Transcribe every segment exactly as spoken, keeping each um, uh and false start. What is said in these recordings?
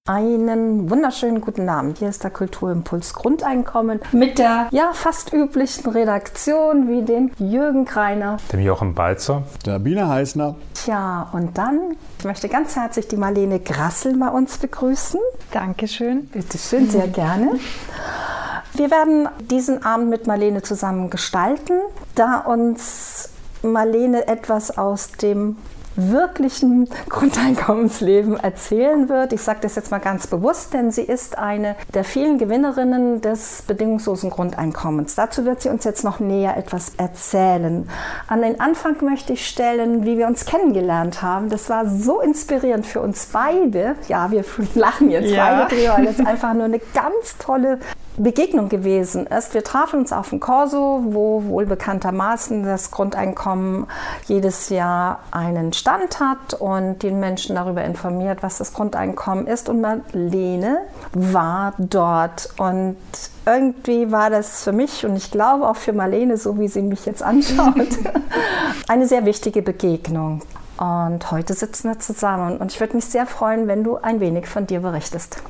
Einen wunderschönen guten Abend. Hier ist der Kulturimpuls Grundeinkommen mit der ja fast üblichen Redaktion wie dem Jürgen Kreiner, dem Jochen Balzer, der Biene Heißner. Tja, und dann, ich möchte ganz herzlich die Marlene Grassel bei uns begrüßen. Dankeschön. Bitte schön, sehr gerne. Wir werden diesen Abend mit Marlene zusammen gestalten, da uns Marlene etwas aus dem wirklichen Grundeinkommensleben erzählen wird. Ich sage das jetzt mal ganz bewusst, denn sie ist eine der vielen Gewinnerinnen des bedingungslosen Grundeinkommens. Dazu wird sie uns jetzt noch näher etwas erzählen. An den Anfang möchte ich stellen, wie wir uns kennengelernt haben. Das war so inspirierend für uns beide. Ja, wir lachen jetzt ja. beide drüber, weil das einfach nur eine ganz tolle Begegnung gewesen ist. Wir trafen uns auf dem Corso, wo wohl bekanntermaßen das Grundeinkommen jedes Jahr einen Stand hat und den Menschen darüber informiert, was das Grundeinkommen ist. Und Marlene war dort. Und irgendwie war das für mich und ich glaube auch für Marlene, so wie sie mich jetzt anschaut, eine sehr wichtige Begegnung. Und heute sitzen wir zusammen und ich würde mich sehr freuen, wenn du ein wenig von dir berichtest.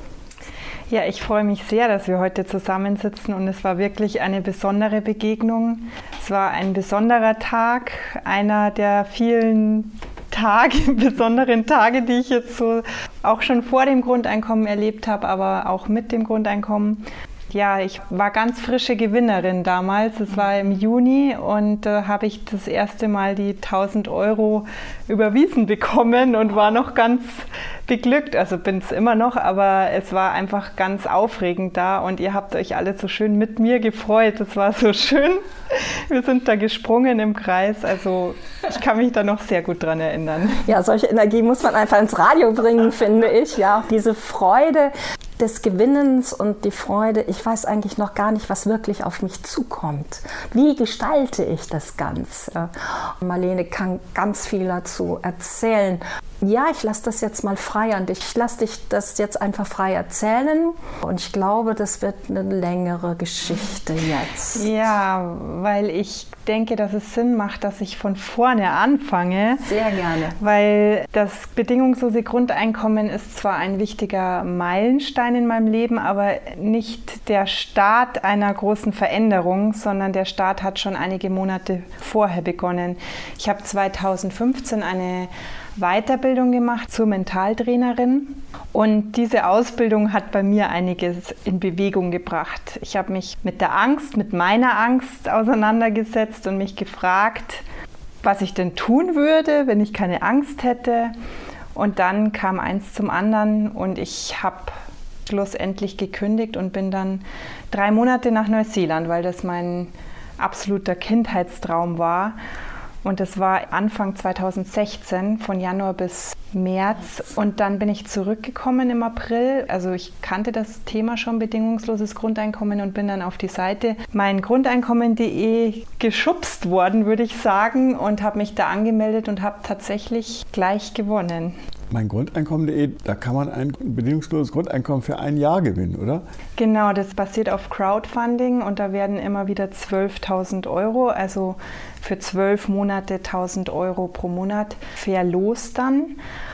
Ja, ich freue mich sehr, dass wir heute zusammensitzen und es war wirklich eine besondere Begegnung. Es war ein besonderer Tag, einer der vielen Tage, besonderen Tage, die ich jetzt so auch schon vor dem Grundeinkommen erlebt habe, aber auch mit dem Grundeinkommen. Ja, ich war ganz frische Gewinnerin damals. Es war im Juni und da äh, habe ich das erste Mal die tausend Euro überwiesen bekommen und war noch ganz beglückt. Also bin es immer noch, aber es war einfach ganz aufregend da und ihr habt euch alle so schön mit mir gefreut. Das war so schön. Wir sind da gesprungen im Kreis. Also ich kann mich da noch sehr gut dran erinnern. Ja, solche Energie muss man einfach ins Radio bringen, finde ich. Ja, diese Freude des Gewinnens und die Freude, ich weiß eigentlich noch gar nicht, was wirklich auf mich zukommt. Wie gestalte ich das Ganze? Marlene kann ganz viel dazu erzählen. Ja, ich lasse das jetzt mal frei an dich. Ich lasse dich das jetzt einfach frei erzählen und ich glaube, das wird eine längere Geschichte jetzt. Ja, weil ich denke, dass es Sinn macht, dass ich von vorne anfange. Sehr gerne. Weil das bedingungslose Grundeinkommen ist zwar ein wichtiger Meilenstein in meinem Leben, aber nicht der Start einer großen Veränderung, sondern der Start hat schon einige Monate vorher begonnen. Ich habe zweitausendfünfzehn eine Weiterbildung gemacht zur Mentaltrainerin und diese Ausbildung hat bei mir einiges in Bewegung gebracht. Ich habe mich mit der Angst, mit meiner Angst auseinandergesetzt und mich gefragt, was ich denn tun würde, wenn ich keine Angst hätte. Und dann kam eins zum anderen und ich habe schlussendlich gekündigt und bin dann drei Monate nach Neuseeland, weil das mein absoluter Kindheitstraum war. Und das war Anfang zweitausendsechzehn, von Januar bis März. Und dann bin ich zurückgekommen im April. Also ich kannte das Thema schon, bedingungsloses Grundeinkommen, und bin dann auf die Seite meingrundeinkommen punkt de geschubst worden, würde ich sagen, und habe mich da angemeldet und habe tatsächlich gleich gewonnen. meingrundeinkommen punkt de, da kann man ein bedingungsloses Grundeinkommen für ein Jahr gewinnen, oder? Genau, das basiert auf Crowdfunding und da werden immer wieder zwölftausend Euro, also für zwölf Monate tausend Euro pro Monat verlost dann.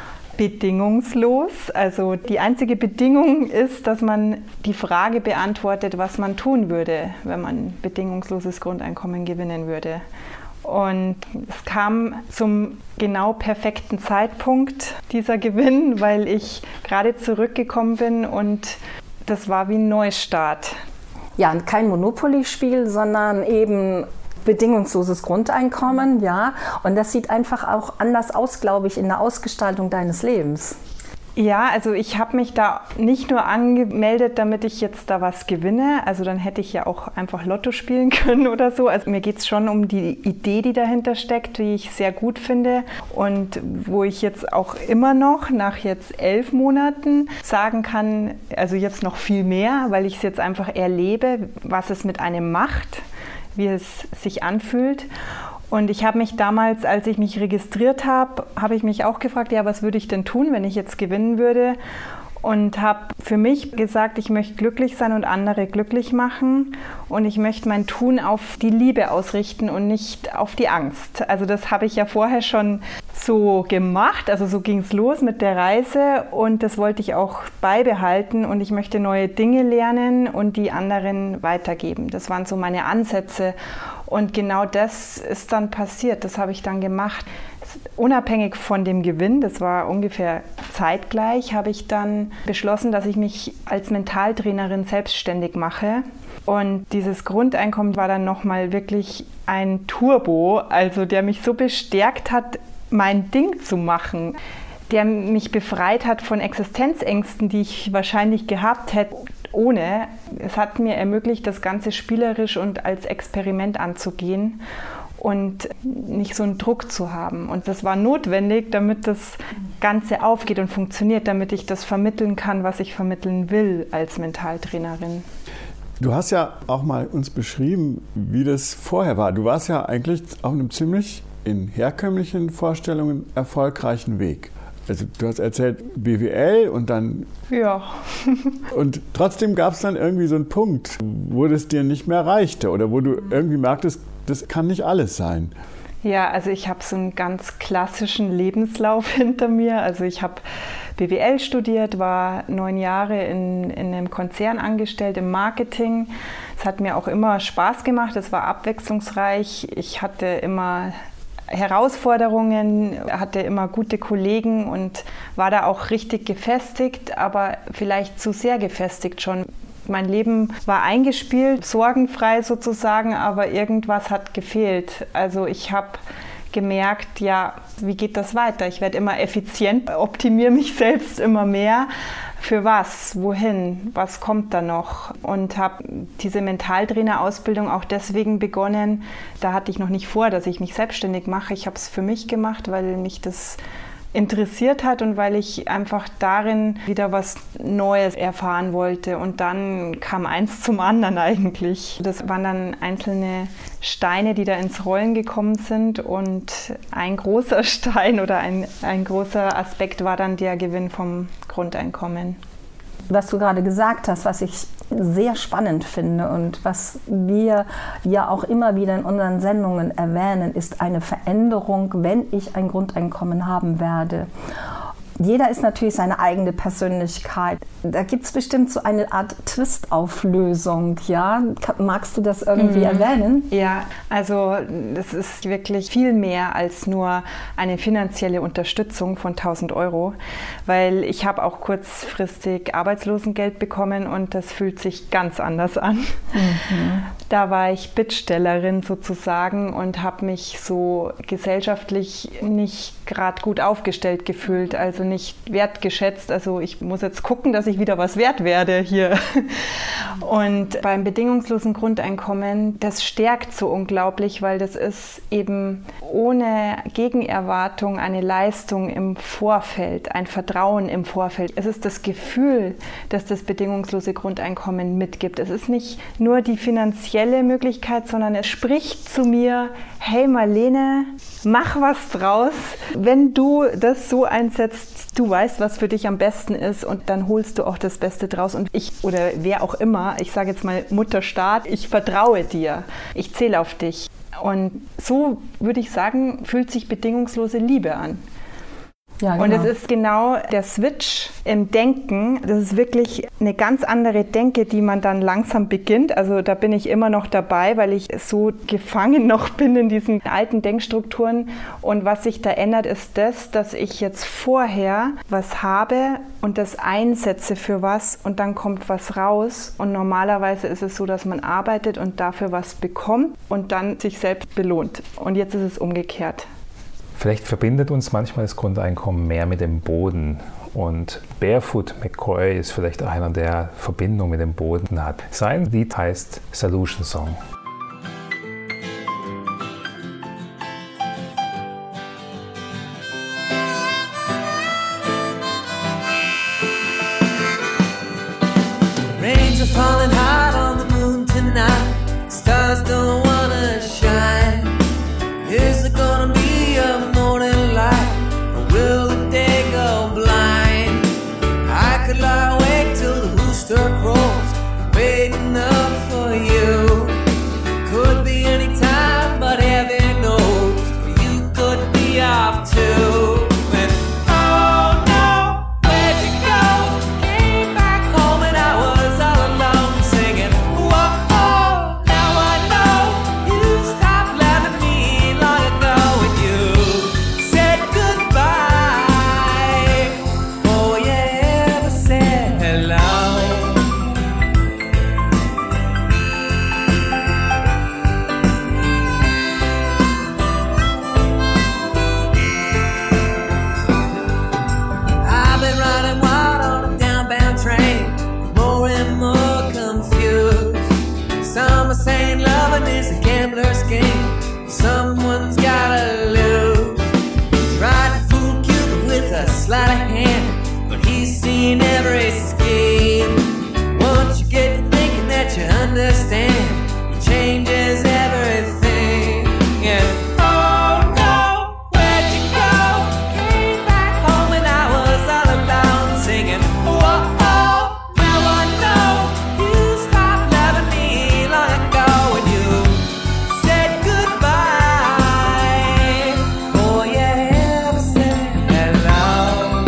Bedingungslos. Also die einzige Bedingung ist, dass man die Frage beantwortet, was man tun würde, wenn man bedingungsloses Grundeinkommen gewinnen würde. Und es kam zum genau perfekten Zeitpunkt, dieser Gewinn, weil ich gerade zurückgekommen bin und das war wie ein Neustart. Ja, kein Monopoly-Spiel, sondern eben bedingungsloses Grundeinkommen, ja. Und das sieht einfach auch anders aus, glaube ich, in der Ausgestaltung deines Lebens. Ja, also ich habe mich da nicht nur angemeldet, damit ich jetzt da was gewinne. Also dann hätte ich ja auch einfach Lotto spielen können oder so. Also mir geht es schon um die Idee, die dahinter steckt, die ich sehr gut finde und wo ich jetzt auch immer noch nach jetzt elf Monaten sagen kann, also jetzt noch viel mehr, weil ich es jetzt einfach erlebe, was es mit einem macht, wie es sich anfühlt. Und ich habe mich damals, als ich mich registriert habe, habe ich mich auch gefragt, ja, was würde ich denn tun, wenn ich jetzt gewinnen würde? und habe für mich gesagt, ich möchte glücklich sein und andere glücklich machen und ich möchte mein Tun auf die Liebe ausrichten und nicht auf die Angst. Also das habe ich ja vorher schon so gemacht, also so ging es los mit der Reise und das wollte ich auch beibehalten und ich möchte neue Dinge lernen und die anderen weitergeben. Das waren so meine Ansätze und genau das ist dann passiert, das habe ich dann gemacht. Unabhängig von dem Gewinn, das war ungefähr zeitgleich, habe ich dann beschlossen, dass ich mich als Mentaltrainerin selbstständig mache. Und dieses Grundeinkommen war dann nochmal wirklich ein Turbo, also der mich so bestärkt hat, mein Ding zu machen, der mich befreit hat von Existenzängsten, die ich wahrscheinlich gehabt hätte ohne. Es hat mir ermöglicht, das Ganze spielerisch und als Experiment anzugehen und nicht so einen Druck zu haben. Und das war notwendig, damit das Ganze aufgeht und funktioniert, damit ich das vermitteln kann, was ich vermitteln will als Mentaltrainerin. Du hast ja auch mal uns beschrieben, wie das vorher war. Du warst ja eigentlich auf einem ziemlich in herkömmlichen Vorstellungen erfolgreichen Weg. Also du hast erzählt B W L und dann... Ja. Und trotzdem gab es dann irgendwie so einen Punkt, wo das dir nicht mehr reichte oder wo du irgendwie merktest, das kann nicht alles sein. Ja, also ich habe so einen ganz klassischen Lebenslauf hinter mir. Also ich habe B W L studiert, war neun Jahre in, in einem Konzern angestellt im Marketing. Es hat mir auch immer Spaß gemacht, es war abwechslungsreich. Ich hatte immer Herausforderungen, hatte immer gute Kollegen und war da auch richtig gefestigt, aber vielleicht zu sehr gefestigt schon. Mein Leben war eingespielt, sorgenfrei sozusagen, aber irgendwas hat gefehlt. Also ich habe gemerkt, ja, wie geht das weiter? Ich werde immer effizient, optimiere mich selbst immer mehr. Für was? Wohin? Was kommt da noch? Und habe diese Mentaltrainer-Ausbildung auch deswegen begonnen. Da hatte ich noch nicht vor, dass ich mich selbstständig mache. Ich habe es für mich gemacht, weil mich das interessiert hat und weil ich einfach darin wieder was Neues erfahren wollte. Und dann kam eins zum anderen eigentlich. Das waren dann einzelne Steine, die da ins Rollen gekommen sind. Und ein großer Stein oder ein, ein großer Aspekt war dann der Gewinn vom Grundeinkommen. Was du gerade gesagt hast, was ich sehr spannend finde und was wir ja auch immer wieder in unseren Sendungen erwähnen, ist eine Veränderung, wenn ich ein Grundeinkommen haben werde. Jeder ist natürlich seine eigene Persönlichkeit. Da gibt es bestimmt so eine Art Twist-Auflösung, ja? Magst du das irgendwie mhm. erwähnen? Ja, also das ist wirklich viel mehr als nur eine finanzielle Unterstützung von tausend Euro, weil ich habe auch kurzfristig Arbeitslosengeld bekommen und das fühlt sich ganz anders an. Mhm. Da war ich Bittstellerin sozusagen und habe mich so gesellschaftlich nicht gerade gut aufgestellt gefühlt, also nicht wertgeschätzt. Also ich muss jetzt gucken, dass ich wieder was wert werde hier. Und beim bedingungslosen Grundeinkommen, das stärkt so unglaublich, weil das ist eben ohne Gegenerwartung eine Leistung im Vorfeld, ein Vertrauen im Vorfeld. Es ist das Gefühl, das das bedingungslose Grundeinkommen mitgibt. Es ist nicht nur die finanzielle Möglichkeit, sondern es spricht zu mir: Hey Marlene, mach was draus. Wenn du das so einsetzt, du weißt, was für dich am besten ist und dann holst du auch das Beste draus. Und ich oder wer auch immer, ich sage jetzt mal Mutterstaat, ich vertraue dir, ich zähle auf dich. Und so würde ich sagen, fühlt sich bedingungslose Liebe an. Ja, genau. Und es ist genau der Switch im Denken. Das ist wirklich eine ganz andere Denke, die man dann langsam beginnt. Also da bin ich immer noch dabei, weil ich so gefangen noch bin in diesen alten Denkstrukturen. Und was sich da ändert, ist das, dass ich jetzt vorher was habe und das einsetze für was und dann kommt was raus. Und normalerweise ist es so, dass man arbeitet und dafür was bekommt und dann sich selbst belohnt. Und jetzt ist es umgekehrt. Vielleicht verbindet uns manchmal das Grundeinkommen mehr mit dem Boden. Und Barefoot McCoy ist vielleicht einer, der Verbindung mit dem Boden hat. Sein Lied heißt Solution Song. Rains are falling hard on the moon tonight. Stars don't wanna shine. Is it gonna be a morning light, or will the day go blind? I could lie Struck rolls, waiting up for you. Could be any time, but heaven knows you could be off too. And oh no, where'd you go? Came back home and I was all alone singing. Whoa, oh, now I know you stopped loving me long ago when you said goodbye before you ever said hello. I've been riding wild on a downbound train, more and more confused. Some are saying loving is a gambler's game, someone's gotta lose. Tried to fool Cupid with a sleight of hand, but he's seen every scheme. Once you get to thinking that you understand, it changes everything. And oh no, where'd you go? Came back home and I was all alone singing. Whoa, oh, now I know you stopped loving me long ago when you said goodbye before you ever said hello.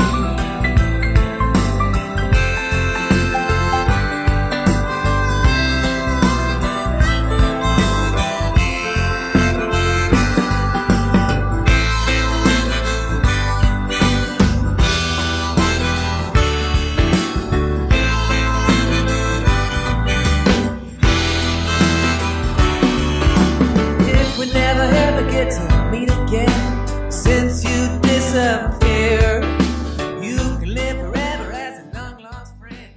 If we never ever get to meet again, since you disappeared, you can live forever as a long lost friend.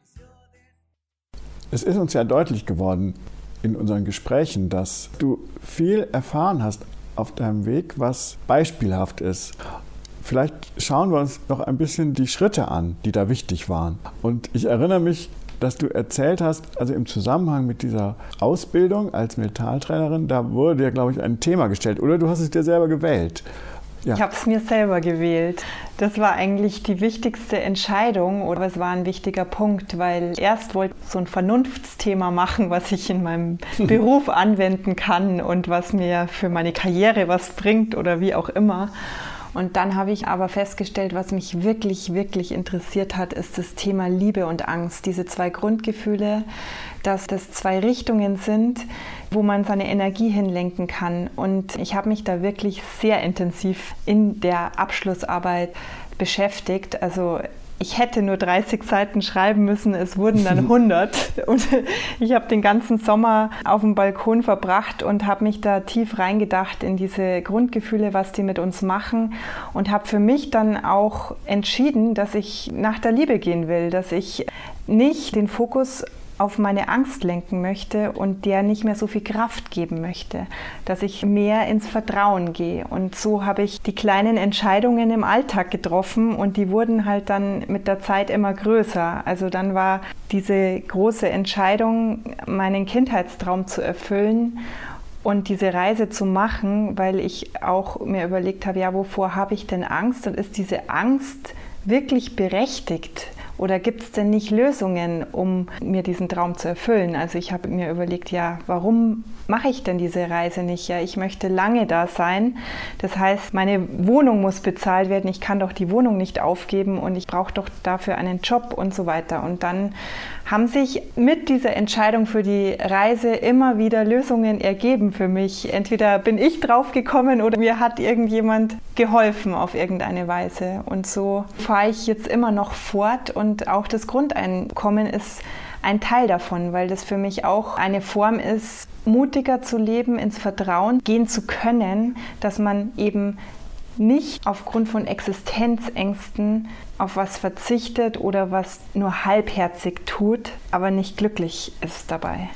Es ist uns ja deutlich geworden in unseren Gesprächen, dass du viel erfahren hast auf deinem Weg, was beispielhaft ist. Vielleicht schauen wir uns noch ein bisschen die Schritte an, die da wichtig waren. Und ich erinnere mich, dass du erzählt hast, also im Zusammenhang mit dieser Ausbildung als Mentaltrainerin, da wurde dir, glaube ich, ein Thema gestellt. Oder du hast es dir selber gewählt. Ja. Ich habe es mir selber gewählt. Das war eigentlich die wichtigste Entscheidung, oder es war ein wichtiger Punkt, weil erst wollte ich so ein Vernunftsthema machen, was ich in meinem Beruf anwenden kann und was mir für meine Karriere was bringt oder wie auch immer. Und dann habe ich aber festgestellt, was mich wirklich, wirklich interessiert hat, ist das Thema Liebe und Angst. Diese zwei Grundgefühle, dass das zwei Richtungen sind, wo man seine Energie hinlenken kann. Und ich habe mich da wirklich sehr intensiv in der Abschlussarbeit beschäftigt. Also ich hätte nur dreißig Seiten schreiben müssen, es wurden dann hundert. Und ich habe den ganzen Sommer auf dem Balkon verbracht und habe mich da tief reingedacht in diese Grundgefühle, was die mit uns machen. Und habe für mich dann auch entschieden, dass ich nach der Liebe gehen will, dass ich nicht den Fokus auf meine Angst lenken möchte und der nicht mehr so viel Kraft geben möchte, dass ich mehr ins Vertrauen gehe. Und so habe ich die kleinen Entscheidungen im Alltag getroffen und die wurden halt dann mit der Zeit immer größer. Also dann war diese große Entscheidung, meinen Kindheitstraum zu erfüllen und diese Reise zu machen, weil ich auch mir überlegt habe, ja, wovor habe ich denn Angst und ist diese Angst wirklich berechtigt? Oder gibt es denn nicht Lösungen, um mir diesen Traum zu erfüllen? Also ich habe mir überlegt, ja, warum mache ich denn diese Reise nicht? Ja, ich möchte lange da sein. Das heißt, meine Wohnung muss bezahlt werden. Ich kann doch die Wohnung nicht aufgeben und ich brauche doch dafür einen Job und so weiter. Und dann haben sich mit dieser Entscheidung für die Reise immer wieder Lösungen ergeben für mich. Entweder bin ich drauf gekommen oder mir hat irgendjemand geholfen auf irgendeine Weise. Und so fahre ich jetzt immer noch fort und auch das Grundeinkommen ist ein Teil davon, weil das für mich auch eine Form ist, mutiger zu leben, ins Vertrauen gehen zu können, dass man eben nicht aufgrund von Existenzängsten auf was verzichtet oder was nur halbherzig tut, aber nicht glücklich ist dabei.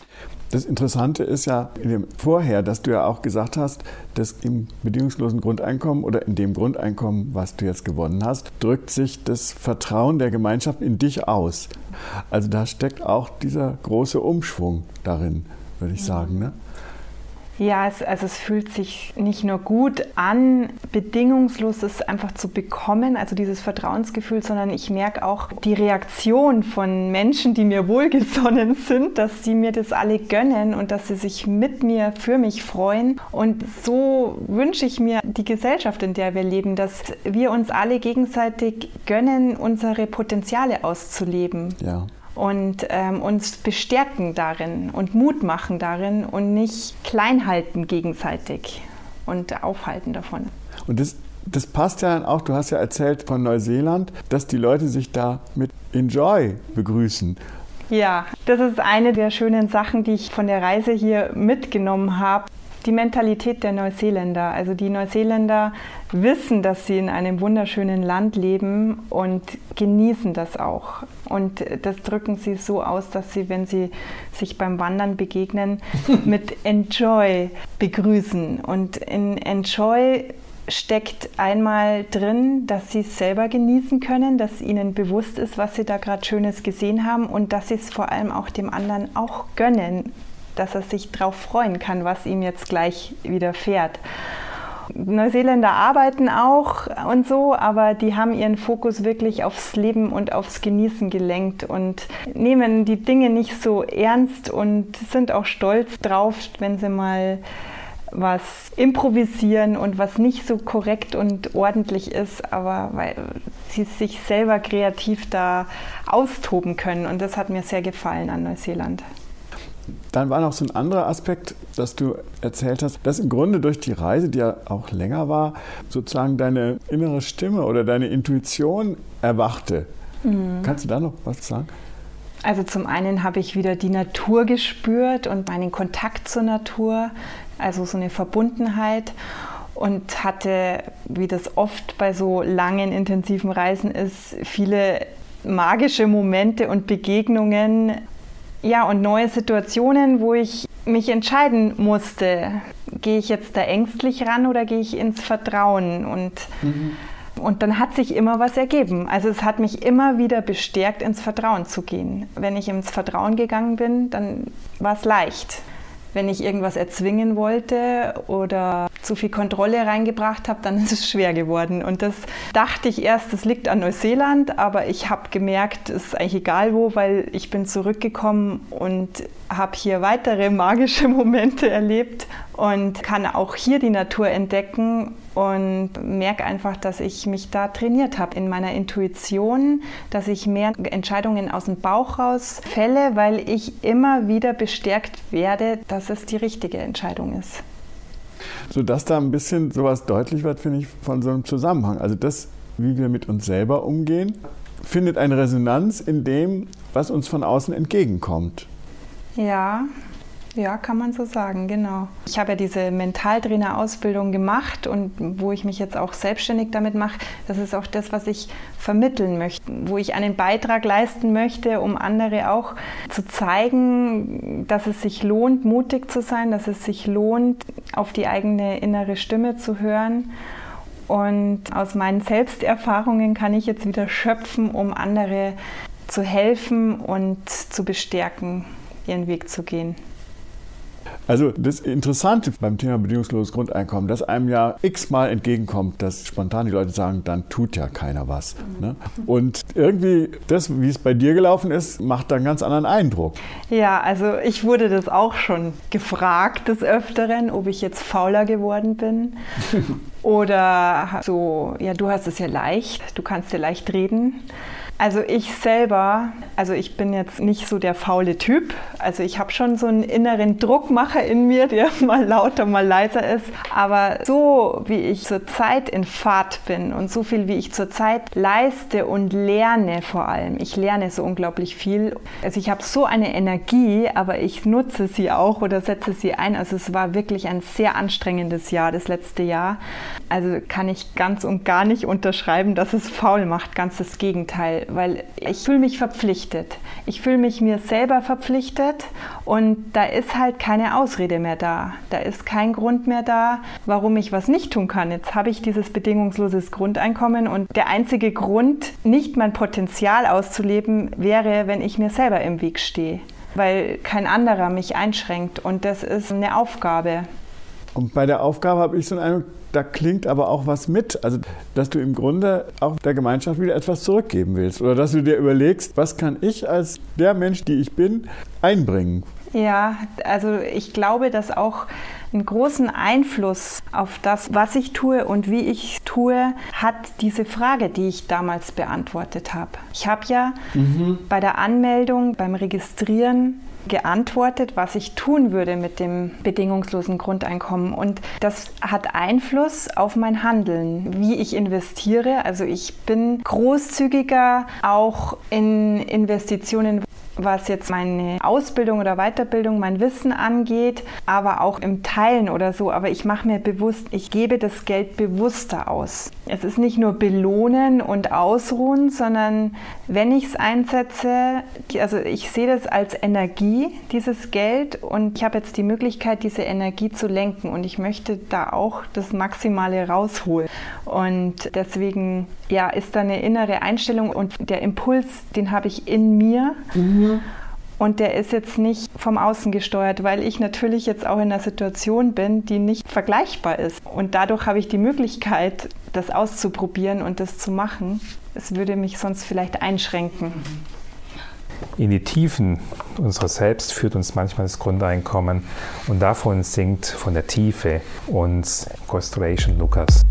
Das Interessante ist ja in dem vorher, dass du ja auch gesagt hast, dass im bedingungslosen Grundeinkommen oder in dem Grundeinkommen, was du jetzt gewonnen hast, drückt sich das Vertrauen der Gemeinschaft in dich aus. Also da steckt auch dieser große Umschwung darin, würde ich sagen. Ne? Ja, es, also es fühlt sich nicht nur gut an, bedingungsloses einfach zu bekommen, also dieses Vertrauensgefühl, sondern ich merke auch die Reaktion von Menschen, die mir wohlgesonnen sind, dass sie mir das alle gönnen und dass sie sich mit mir, für mich freuen. Und so wünsche ich mir die Gesellschaft, in der wir leben, dass wir uns alle gegenseitig gönnen, unsere Potenziale auszuleben. Ja. Und ähm, uns bestärken darin und Mut machen darin und nicht klein halten gegenseitig und aufhalten davon. Und das, das passt ja dann auch, du hast ja erzählt von Neuseeland, dass die Leute sich da mit Enjoy begrüßen. Ja, das ist eine der schönen Sachen, die ich von der Reise hier mitgenommen habe. Die Mentalität der Neuseeländer. Also die Neuseeländer wissen, dass sie in einem wunderschönen Land leben und genießen das auch. Und das drücken sie so aus, dass sie, wenn sie sich beim Wandern begegnen, mit Enjoy begrüßen. Und in Enjoy steckt einmal drin, dass sie es selber genießen können, dass ihnen bewusst ist, was sie da gerade Schönes gesehen haben und dass sie es vor allem auch dem anderen auch gönnen, dass er sich darauf freuen kann, was ihm jetzt gleich widerfährt. Neuseeländer arbeiten auch und so, aber die haben ihren Fokus wirklich aufs Leben und aufs Genießen gelenkt und nehmen die Dinge nicht so ernst und sind auch stolz drauf, wenn sie mal was improvisieren und was nicht so korrekt und ordentlich ist, aber weil sie sich selber kreativ da austoben können und das hat mir sehr gefallen an Neuseeland. Dann war noch so ein anderer Aspekt, dass du erzählt hast, dass im Grunde durch die Reise, die ja auch länger war, sozusagen deine innere Stimme oder deine Intuition erwachte. Mhm. Kannst du da noch was sagen? Also zum einen habe ich wieder die Natur gespürt und meinen Kontakt zur Natur, also so eine Verbundenheit und hatte, wie das oft bei so langen, intensiven Reisen ist, viele magische Momente und Begegnungen. Ja, und neue Situationen, wo ich mich entscheiden musste, gehe ich jetzt da ängstlich ran oder gehe ich ins Vertrauen? Und, mhm. und dann hat sich immer was ergeben. Also es hat mich immer wieder bestärkt, ins Vertrauen zu gehen. Wenn ich ins Vertrauen gegangen bin, dann war es leicht. Wenn ich irgendwas erzwingen wollte oder zu viel Kontrolle reingebracht habe, dann ist es schwer geworden. Und das dachte ich erst, das liegt an Neuseeland, aber ich habe gemerkt, es ist eigentlich egal wo, weil ich bin zurückgekommen und habe hier weitere magische Momente erlebt und kann auch hier die Natur entdecken und merke einfach, dass ich mich da trainiert habe in meiner Intuition, dass ich mehr Entscheidungen aus dem Bauch raus fälle, weil ich immer wieder bestärkt werde, dass es die richtige Entscheidung ist. Sodass da ein bisschen sowas deutlich wird, finde ich, von so einem Zusammenhang. Also das, wie wir mit uns selber umgehen, findet eine Resonanz in dem, was uns von außen entgegenkommt. Ja, ja, kann man so sagen, genau. Ich habe ja diese Mentaltrainer-Ausbildung gemacht und wo ich mich jetzt auch selbstständig damit mache, das ist auch das, was ich vermitteln möchte, wo ich einen Beitrag leisten möchte, um andere auch zu zeigen, dass es sich lohnt, mutig zu sein, dass es sich lohnt, auf die eigene innere Stimme zu hören. Und aus meinen Selbsterfahrungen kann ich jetzt wieder schöpfen, um andere zu helfen und zu bestärken, ihren Weg zu gehen. Also das Interessante beim Thema bedingungsloses Grundeinkommen, dass einem ja x-mal entgegenkommt, dass spontan die Leute sagen, dann tut ja keiner was. Mhm. Ne? Und irgendwie das, wie es bei dir gelaufen ist, macht da einen ganz anderen Eindruck. Ja, also ich wurde das auch schon gefragt des Öfteren, ob ich jetzt fauler geworden bin. Oder so, ja, du hast es ja leicht, du kannst ja leicht reden. Also ich selber, also ich bin jetzt nicht so der faule Typ. Also ich habe schon so einen inneren Druckmacher in mir, der mal lauter, mal leiser ist. Aber so wie ich zurzeit in Fahrt bin und so viel wie ich zurzeit leiste und lerne vor allem. Ich lerne so unglaublich viel. Also ich habe so eine Energie, aber ich nutze sie auch oder setze sie ein. Also es war wirklich ein sehr anstrengendes Jahr, das letzte Jahr. Also kann ich ganz und gar nicht unterschreiben, dass es faul macht. Ganz das Gegenteil. Weil ich fühle mich verpflichtet. Ich fühle mich mir selber verpflichtet und da ist halt keine Ausrede mehr da. Da ist kein Grund mehr da, warum ich was nicht tun kann. Jetzt habe ich dieses bedingungsloses Grundeinkommen und der einzige Grund, nicht mein Potenzial auszuleben, wäre, wenn ich mir selber im Weg stehe. Weil kein anderer mich einschränkt und das ist eine Aufgabe. Und bei der Aufgabe habe ich so einen Eindruck, da klingt aber auch was mit. Also, dass du im Grunde auch der Gemeinschaft wieder etwas zurückgeben willst. Oder dass du dir überlegst, was kann ich als der Mensch, die ich bin, einbringen? Ja, also ich glaube, dass auch einen großen Einfluss auf das, was ich tue und wie ich tue, hat diese Frage, die ich damals beantwortet habe. Ich habe ja mhm. bei der Anmeldung, beim Registrieren geantwortet, was ich tun würde mit dem bedingungslosen Grundeinkommen. Und das hat Einfluss auf mein Handeln, wie ich investiere. Also ich bin großzügiger auch in Investitionen, was jetzt meine Ausbildung oder Weiterbildung, mein Wissen angeht, aber auch im Teilen oder so. Aber ich mache mir bewusst, ich gebe das Geld bewusster aus. Es ist nicht nur belohnen und ausruhen, sondern wenn ich es einsetze, also ich sehe das als Energie, dieses Geld, und ich habe jetzt die Möglichkeit, diese Energie zu lenken, und ich möchte da auch das Maximale rausholen. Und deswegen ja, ist da eine innere Einstellung, und der Impuls, den habe ich in mir. Mhm. Und der ist jetzt nicht vom Außen gesteuert, weil ich natürlich jetzt auch in einer Situation bin, die nicht vergleichbar ist. Und dadurch habe ich die Möglichkeit, das auszuprobieren und das zu machen. Es würde mich sonst vielleicht einschränken. In die Tiefen unseres Selbst führt uns manchmal das Grundeinkommen, und davon singt von der Tiefe uns Constellation Lukas.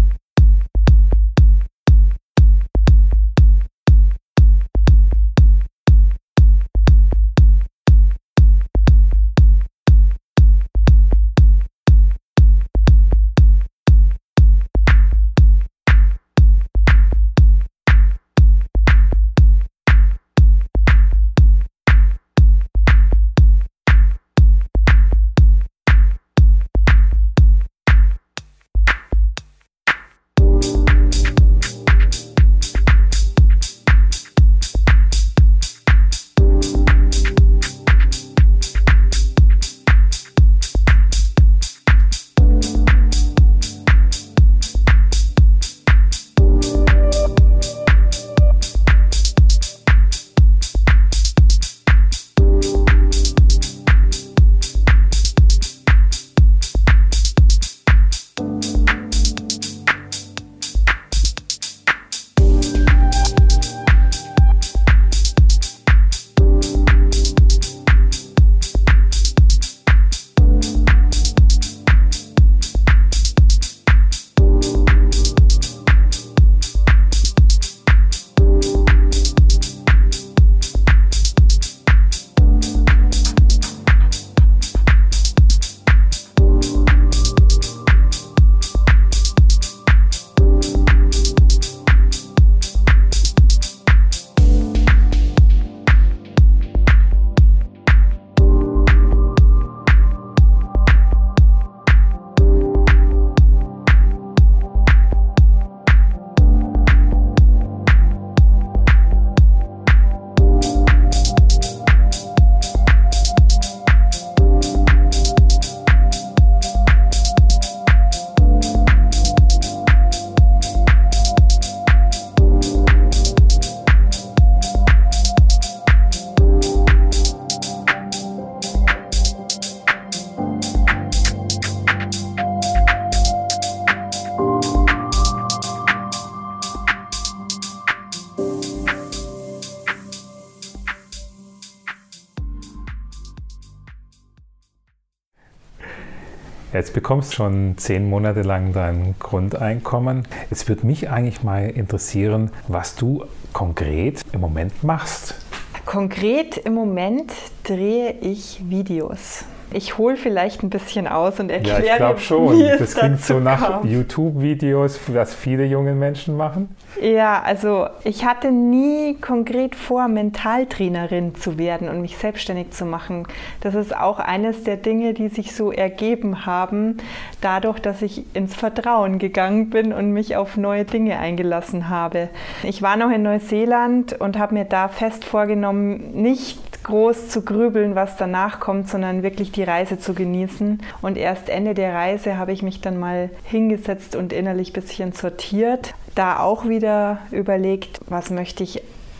Jetzt bekommst du schon zehn Monate lang dein Grundeinkommen. Jetzt würde mich eigentlich mal interessieren, was du konkret im Moment machst. Konkret im Moment drehe ich Videos. Ich hole vielleicht ein bisschen aus und erkläre, ja, ich glaube schon. Wie es das klingt dazu so nach kam. YouTube-Videos, was viele junge Menschen machen. Ja, also ich hatte nie konkret vor, Mentaltrainerin zu werden und mich selbstständig zu machen. Das ist auch eines der Dinge, die sich so ergeben haben, dadurch, dass ich ins Vertrauen gegangen bin und mich auf neue Dinge eingelassen habe. Ich war noch in Neuseeland und habe mir da fest vorgenommen, nicht groß zu grübeln, was danach kommt, sondern wirklich die Reise zu genießen. Und erst Ende der Reise habe ich mich dann mal hingesetzt und innerlich ein bisschen sortiert. Da auch wieder überlegt, was möchte ich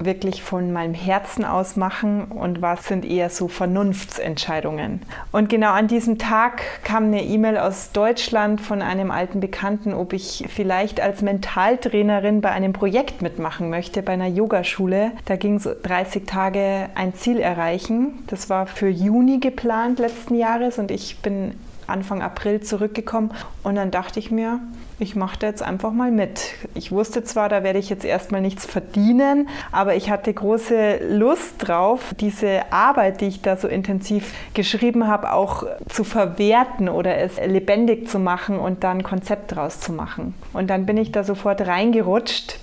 wirklich von meinem Herzen aus machen und was sind eher so Vernunftsentscheidungen. Und genau an diesem Tag kam eine E-Mail aus Deutschland von einem alten Bekannten, ob ich vielleicht als Mentaltrainerin bei einem Projekt mitmachen möchte, bei einer Yogaschule. Da ging es dreißig Tage ein Ziel erreichen. Das war für Juni geplant letzten Jahres und ich bin Anfang April zurückgekommen und dann dachte ich mir, ich mache da jetzt einfach mal mit. Ich wusste zwar, da werde ich jetzt erstmal nichts verdienen, aber ich hatte große Lust drauf, diese Arbeit, die ich da so intensiv geschrieben habe, auch zu verwerten oder es lebendig zu machen und dann ein Konzept draus zu machen. Und dann bin ich da sofort reingerutscht.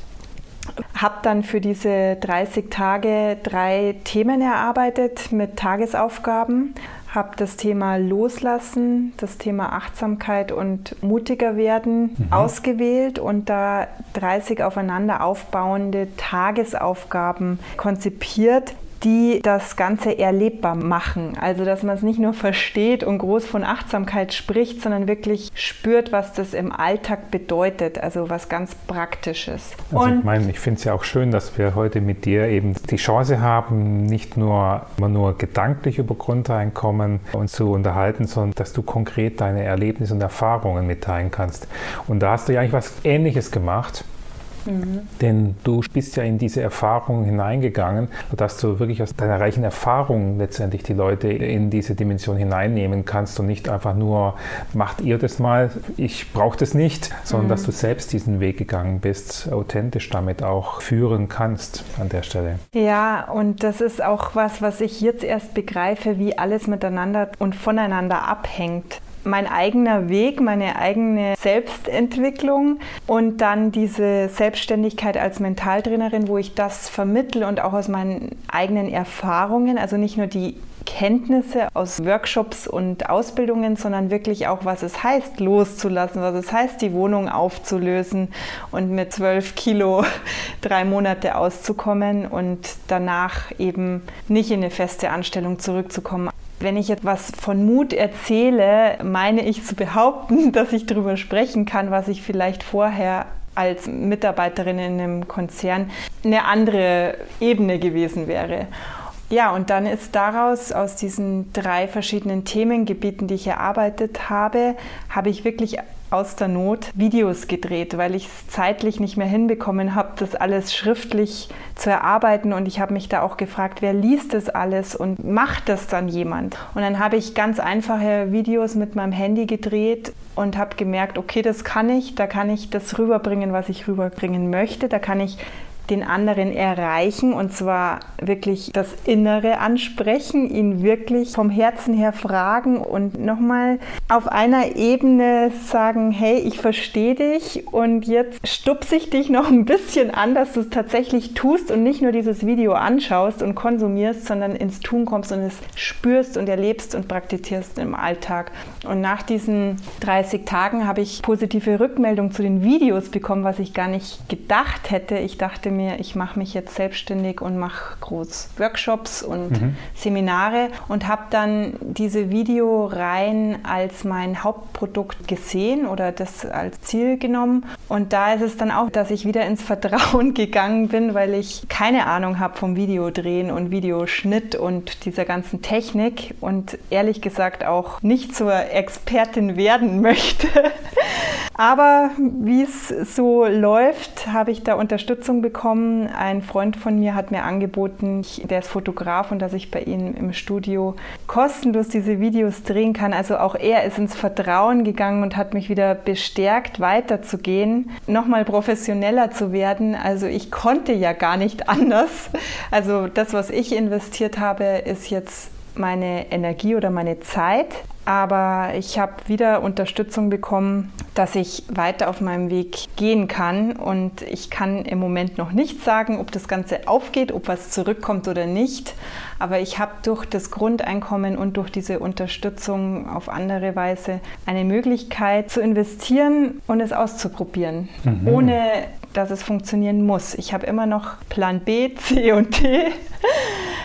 Habe dann für diese dreißig Tage drei Themen erarbeitet mit Tagesaufgaben. Habe das Thema Loslassen, das Thema Achtsamkeit und mutiger werden mhm. ausgewählt und da dreißig aufeinander aufbauende Tagesaufgaben konzipiert, die das Ganze erlebbar machen. Also, dass man es nicht nur versteht und groß von Achtsamkeit spricht, sondern wirklich spürt, was das im Alltag bedeutet, also was ganz Praktisches. Also und ich meine, ich finde es ja auch schön, dass wir heute mit dir eben die Chance haben, nicht nur immer nur gedanklich über Grundeinkommen uns zu unterhalten, sondern dass du konkret deine Erlebnisse und Erfahrungen mitteilen kannst. Und da hast du ja eigentlich was Ähnliches gemacht. Mhm. Denn du bist ja in diese Erfahrungen hineingegangen, sodass du wirklich aus deiner reichen Erfahrung letztendlich die Leute in diese Dimension hineinnehmen kannst und nicht einfach nur, macht ihr das mal, ich brauche das nicht, sondern mhm. dass du selbst diesen Weg gegangen bist, authentisch damit auch führen kannst an der Stelle. Ja, und das ist auch was, was ich jetzt erst begreife, wie alles miteinander und voneinander abhängt. Mein eigener Weg, meine eigene Selbstentwicklung und dann diese Selbstständigkeit als Mentaltrainerin, wo ich das vermittle und auch aus meinen eigenen Erfahrungen, also nicht nur die Kenntnisse aus Workshops und Ausbildungen, sondern wirklich auch, was es heißt, loszulassen, was es heißt, die Wohnung aufzulösen und mit zwölf Kilo drei Monate auszukommen und danach eben nicht in eine feste Anstellung zurückzukommen. Wenn ich jetzt was von Mut erzähle, meine ich zu behaupten, dass ich darüber sprechen kann, was ich vielleicht vorher als Mitarbeiterin in einem Konzern eine andere Ebene gewesen wäre. Ja, und dann ist daraus, aus diesen drei verschiedenen Themengebieten, die ich erarbeitet habe, habe ich wirklich aus der Not Videos gedreht, weil ich es zeitlich nicht mehr hinbekommen habe, das alles schriftlich zu erarbeiten. Und ich habe mich da auch gefragt, wer liest das alles und macht das dann jemand? Und dann habe ich ganz einfache Videos mit meinem Handy gedreht und habe gemerkt, okay, das kann ich, da kann ich das rüberbringen, was ich rüberbringen möchte, da kann ich den anderen erreichen und zwar wirklich das Innere ansprechen, ihn wirklich vom Herzen her fragen und nochmal auf einer Ebene sagen, hey, ich verstehe dich und jetzt stupse ich dich noch ein bisschen an, dass du es tatsächlich tust und nicht nur dieses Video anschaust und konsumierst, sondern ins Tun kommst und es spürst und erlebst und praktizierst im Alltag. Und nach diesen dreißig Tagen habe ich positive Rückmeldungen zu den Videos bekommen, was ich gar nicht gedacht hätte. Ich dachte mir, ich mache mich jetzt selbstständig und mache groß Workshops und mhm. Seminare und habe dann diese Videoreihen als mein Hauptprodukt gesehen oder das als Ziel genommen. Und da ist es dann auch, dass ich wieder ins Vertrauen gegangen bin, weil ich keine Ahnung habe vom Videodrehen und Videoschnitt und dieser ganzen Technik und ehrlich gesagt auch nicht zur Expertin werden möchte. Aber wie es so läuft, habe ich da Unterstützung bekommen. Ein Freund von mir hat mir angeboten, der ist Fotograf und dass ich bei ihm im Studio kostenlos diese Videos drehen kann. Also auch er ist ins Vertrauen gegangen und hat mich wieder bestärkt, weiterzugehen, nochmal professioneller zu werden. Also ich konnte ja gar nicht anders. Also das, was ich investiert habe, ist jetzt meine Energie oder meine Zeit. Aber ich habe wieder Unterstützung bekommen, dass ich weiter auf meinem Weg gehen kann. Und ich kann im Moment noch nicht sagen, ob das Ganze aufgeht, ob was zurückkommt oder nicht. Aber ich habe durch das Grundeinkommen und durch diese Unterstützung auf andere Weise eine Möglichkeit zu investieren und es auszuprobieren, mhm. ohne dass es funktionieren muss. Ich habe immer noch Plan B, C und D.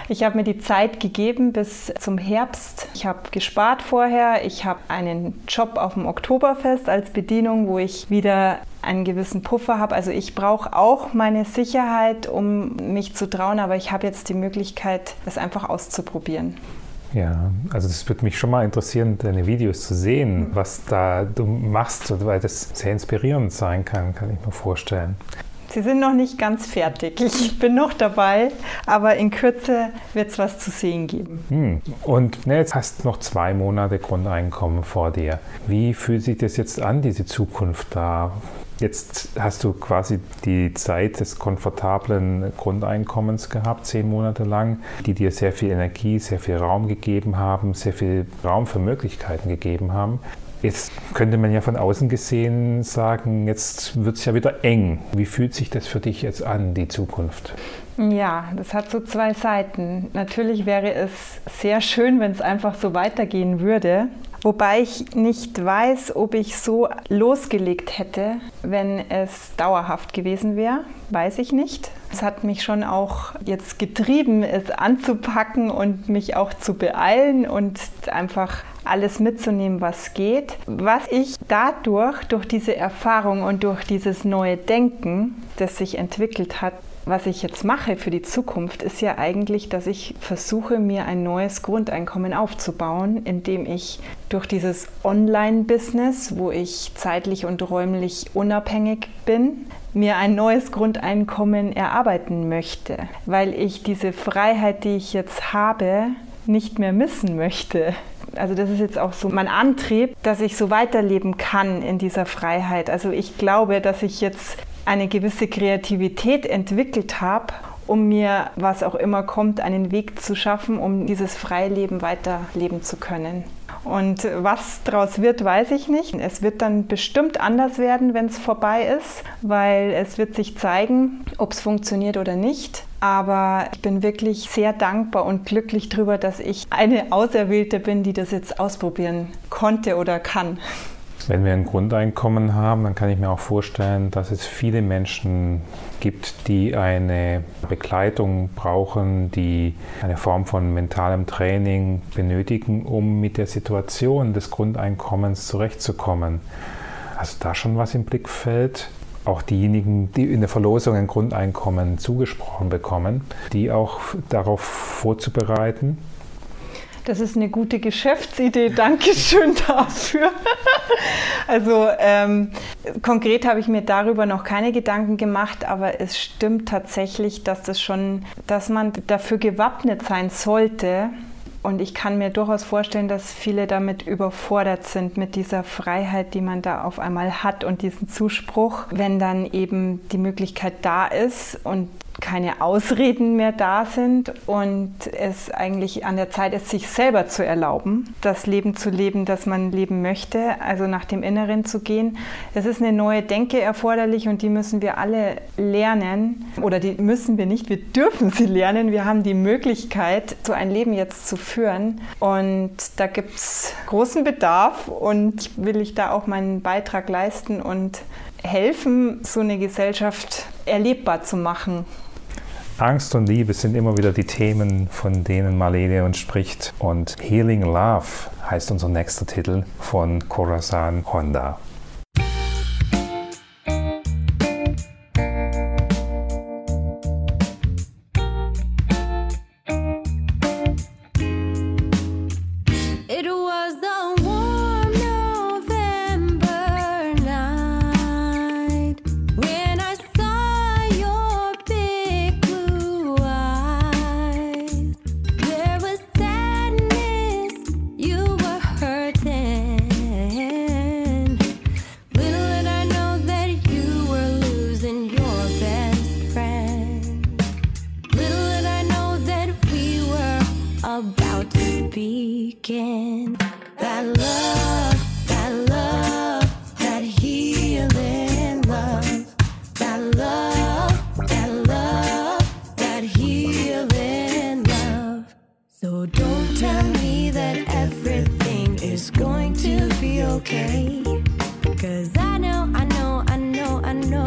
Ich habe mir die Zeit gegeben bis zum Herbst. Ich habe gespart vorher. Ich habe einen Job auf dem Oktoberfest als Bedienung, wo ich wieder einen gewissen Puffer habe. Also ich brauche auch meine Sicherheit, um mich zu trauen, aber ich habe jetzt die Möglichkeit, das einfach auszuprobieren. Ja, also das würde mich schon mal interessieren, deine Videos zu sehen, was da du machst, weil das sehr inspirierend sein kann, kann ich mir vorstellen. Sie sind noch nicht ganz fertig. Ich bin noch dabei, aber in Kürze wird es was zu sehen geben. Hm. Und ne, jetzt hast du noch zwei Monate Grundeinkommen vor dir. Wie fühlt sich das jetzt an, diese Zukunft da? Jetzt hast du quasi die Zeit des komfortablen Grundeinkommens gehabt, zehn Monate lang, die dir sehr viel Energie, sehr viel Raum gegeben haben, sehr viel Raum für Möglichkeiten gegeben haben. Jetzt könnte man ja von außen gesehen sagen, jetzt wird es ja wieder eng. Wie fühlt sich das für dich jetzt an, die Zukunft? Ja, das hat so zwei Seiten. Natürlich wäre es sehr schön, wenn es einfach so weitergehen würde. Wobei ich nicht weiß, ob ich so losgelegt hätte, wenn es dauerhaft gewesen wäre. Weiß ich nicht. Es hat mich schon auch jetzt getrieben, es anzupacken und mich auch zu beeilen und einfach alles mitzunehmen, was geht. Was ich dadurch, durch diese Erfahrung und durch dieses neue Denken, das sich entwickelt hat, was ich jetzt mache für die Zukunft, ist ja eigentlich, dass ich versuche, mir ein neues Grundeinkommen aufzubauen, indem ich durch dieses Online-Business, wo ich zeitlich und räumlich unabhängig bin, mir ein neues Grundeinkommen erarbeiten möchte, weil ich diese Freiheit, die ich jetzt habe, nicht mehr missen möchte. Also das ist jetzt auch so mein Antrieb, dass ich so weiterleben kann in dieser Freiheit. Also ich glaube, dass ich jetzt eine gewisse Kreativität entwickelt habe, um mir, was auch immer kommt, einen Weg zu schaffen, um dieses Freileben weiterleben zu können. Und was daraus wird, weiß ich nicht. Es wird dann bestimmt anders werden, wenn es vorbei ist, weil es wird sich zeigen, ob es funktioniert oder nicht. Aber ich bin wirklich sehr dankbar und glücklich darüber, dass ich eine Auserwählte bin, die das jetzt ausprobieren konnte oder kann. Wenn wir ein Grundeinkommen haben, dann kann ich mir auch vorstellen, dass es viele Menschen gibt, die eine Begleitung brauchen, die eine Form von mentalem Training benötigen, um mit der Situation des Grundeinkommens zurechtzukommen. Also da schon was im Blickfeld. Auch diejenigen, die in der Verlosung ein Grundeinkommen zugesprochen bekommen, die auch darauf vorzubereiten. Das ist eine gute Geschäftsidee. Dankeschön dafür. Also ähm, konkret habe ich mir darüber noch keine Gedanken gemacht, aber es stimmt tatsächlich, dass das schon, dass man dafür gewappnet sein sollte. Und ich kann mir durchaus vorstellen, dass viele damit überfordert sind mit dieser Freiheit, die man da auf einmal hat und diesen Zuspruch, wenn dann eben die Möglichkeit da ist und keine Ausreden mehr da sind und es eigentlich an der Zeit ist, sich selber zu erlauben, das Leben zu leben, das man leben möchte, also nach dem Inneren zu gehen. Es ist eine neue Denke erforderlich und die müssen wir alle lernen. Oder die müssen wir nicht, wir dürfen sie lernen. Wir haben die Möglichkeit, so ein Leben jetzt zu führen. Und da gibt es großen Bedarf und will ich da auch meinen Beitrag leisten und helfen, so eine Gesellschaft erlebbar zu machen. Angst und Liebe sind immer wieder die Themen, von denen Marlene uns spricht. Und Healing Love heißt unser nächster Titel von Corazon Honda.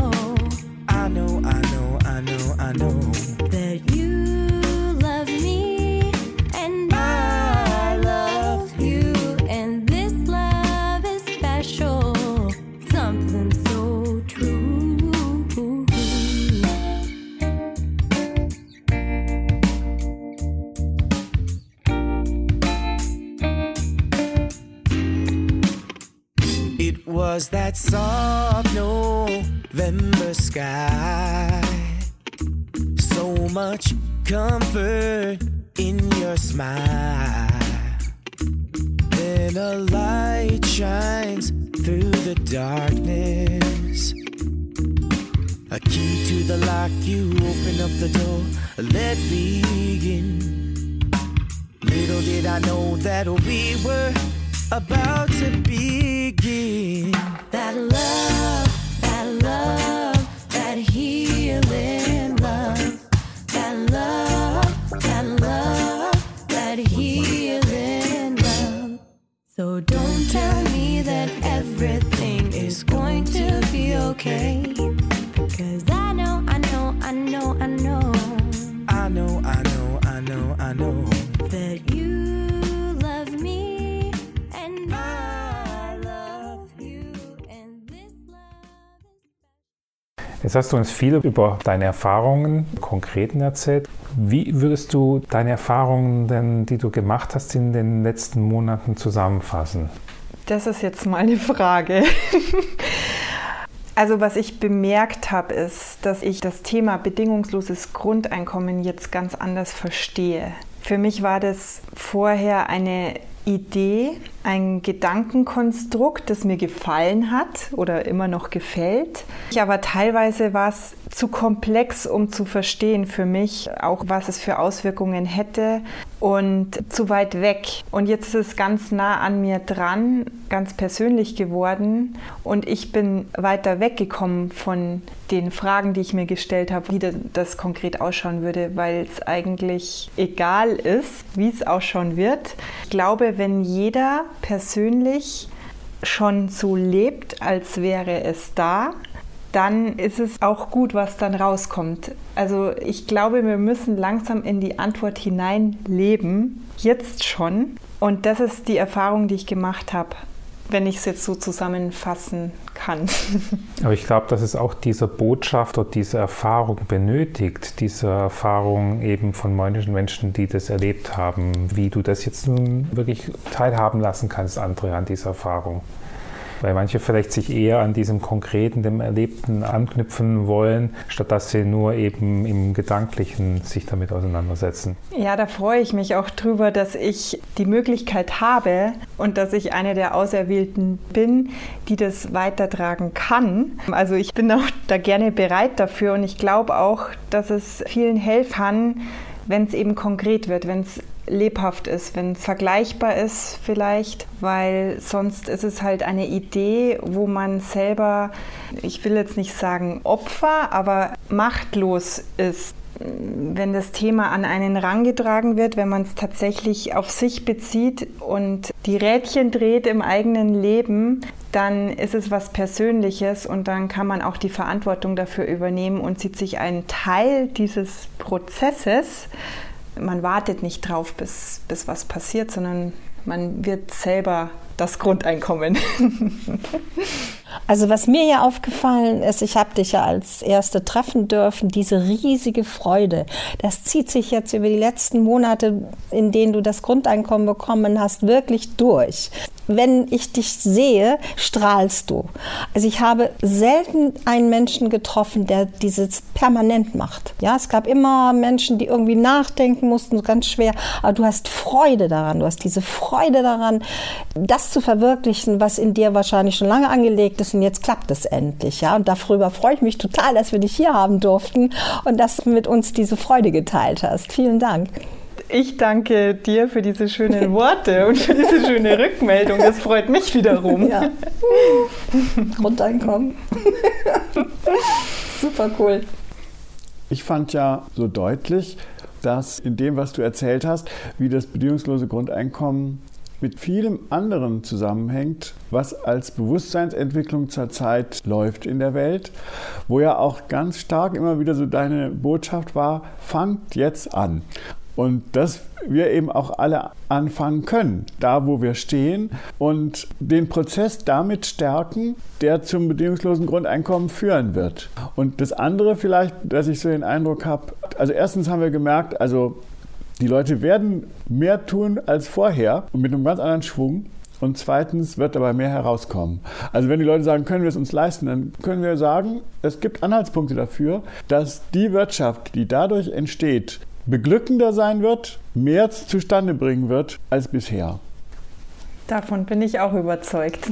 I know, I know, I know, I know that you love me. was that soft November sky. So much comfort in your smile. Then a light shines through the darkness. A key to the lock, you open up the door, let me in. Little did I know that we were about to begin. That love, that love, that healing love. That love, that love, that healing love. So don't tell me that everything is going to be okay. Cause I know, I know, I know, I know. I know, I know, I know, I know. That you love me and I love you and this love is... Jetzt hast du uns viel über deine Erfahrungen im Konkreten erzählt. Wie würdest du deine Erfahrungen, denn, die du gemacht hast, in den letzten Monaten zusammenfassen? Das ist jetzt mal eine Frage. Also was ich bemerkt habe, ist, dass ich das Thema bedingungsloses Grundeinkommen jetzt ganz anders verstehe. Für mich war das vorher eine Idee, ein Gedankenkonstrukt, das mir gefallen hat oder immer noch gefällt. Aber teilweise war es zu komplex, um zu verstehen für mich, auch was es für Auswirkungen hätte und zu weit weg. Und jetzt ist es ganz nah an mir dran, ganz persönlich geworden und ich bin weiter weggekommen von den Fragen, die ich mir gestellt habe, wie das konkret ausschauen würde, weil es eigentlich egal ist, wie es ausschauen wird. Ich glaube, wenn jeder persönlich schon so lebt, als wäre es da, dann ist es auch gut, was dann rauskommt. Also ich glaube, wir müssen langsam in die Antwort hinein leben, jetzt schon. Und das ist die Erfahrung, die ich gemacht habe, wenn ich es jetzt so zusammenfassen kann. Aber ich glaube, dass es auch diese Botschaft oder diese Erfahrung benötigt, diese Erfahrung eben von manchen Menschen, die das erlebt haben, wie du das jetzt nun wirklich teilhaben lassen kannst, andere an dieser Erfahrung. Weil manche vielleicht sich eher an diesem Konkreten, dem Erlebten anknüpfen wollen, statt dass sie nur eben im Gedanklichen sich damit auseinandersetzen. Ja, da freue ich mich auch drüber, dass ich die Möglichkeit habe und dass ich eine der Auserwählten bin, die das weitertragen kann. Also ich bin auch da gerne bereit dafür und ich glaube auch, dass es vielen helfen kann, wenn es eben konkret wird, wenn es lebhaft ist, wenn es vergleichbar ist vielleicht, weil sonst ist es halt eine Idee, wo man selber, ich will jetzt nicht sagen Opfer, aber machtlos ist. Wenn das Thema an einen herangetragen wird, wenn man es tatsächlich auf sich bezieht und die Rädchen dreht im eigenen Leben, dann ist es was Persönliches und dann kann man auch die Verantwortung dafür übernehmen und sieht sich einen Teil dieses Prozesses. Man wartet nicht drauf, bis, bis was passiert, sondern man wird selber das Grundeinkommen. Also was mir ja aufgefallen ist, ich habe dich ja als Erste treffen dürfen, diese riesige Freude, das zieht sich jetzt über die letzten Monate, in denen du das Grundeinkommen bekommen hast, wirklich durch. Wenn ich dich sehe, strahlst du. Also ich habe selten einen Menschen getroffen, der dieses permanent macht. Ja, es gab immer Menschen, die irgendwie nachdenken mussten, ganz schwer, aber du hast Freude daran, du hast diese Freude daran, das zu verwirklichen, was in dir wahrscheinlich schon lange angelegt ist und jetzt klappt es endlich. Ja? Und darüber freue ich mich total, dass wir dich hier haben durften und dass du mit uns diese Freude geteilt hast. Vielen Dank. Ich danke dir für diese schönen Worte und für diese schöne Rückmeldung. Das freut mich wiederum. Ja. Grundeinkommen. Super cool. Ich fand ja so deutlich, dass in dem, was du erzählt hast, wie das bedingungslose Grundeinkommen mit vielem anderen zusammenhängt, was als Bewusstseinsentwicklung zurzeit läuft in der Welt, wo ja auch ganz stark immer wieder so deine Botschaft war, fangt jetzt an. Und dass wir eben auch alle anfangen können, da wo wir stehen und den Prozess damit stärken, der zum bedingungslosen Grundeinkommen führen wird. Und das andere vielleicht, dass ich so den Eindruck habe, also erstens haben wir gemerkt, also die Leute werden mehr tun als vorher und mit einem ganz anderen Schwung. und zweitens wird dabei mehr herauskommen. Also wenn die Leute sagen, können wir es uns leisten, dann können wir sagen, es gibt Anhaltspunkte dafür, dass die Wirtschaft, die dadurch entsteht, beglückender sein wird, mehr zustande bringen wird als bisher. Davon bin ich auch überzeugt.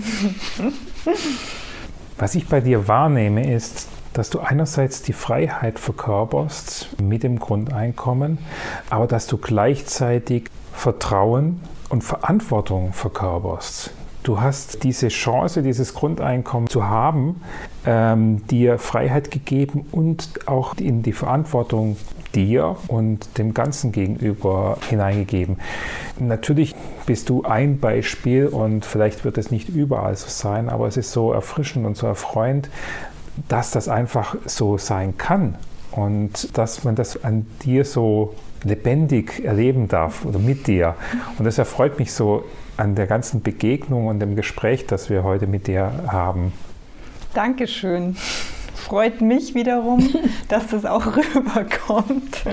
Was ich bei dir wahrnehme, ist, dass du einerseits die Freiheit verkörperst mit dem Grundeinkommen, aber dass du gleichzeitig Vertrauen und Verantwortung verkörperst. Du hast diese Chance, dieses Grundeinkommen zu haben, ähm, dir Freiheit gegeben und auch in die Verantwortung dir und dem Ganzen gegenüber hineingegeben. Natürlich bist du ein Beispiel und vielleicht wird es nicht überall so sein, aber es ist so erfrischend und so erfreuend, dass das einfach so sein kann und dass man das an dir so lebendig erleben darf oder mit dir. Und das erfreut mich so an der ganzen Begegnung und dem Gespräch, das wir heute mit dir haben. Dankeschön. Freut mich wiederum, dass das auch rüberkommt.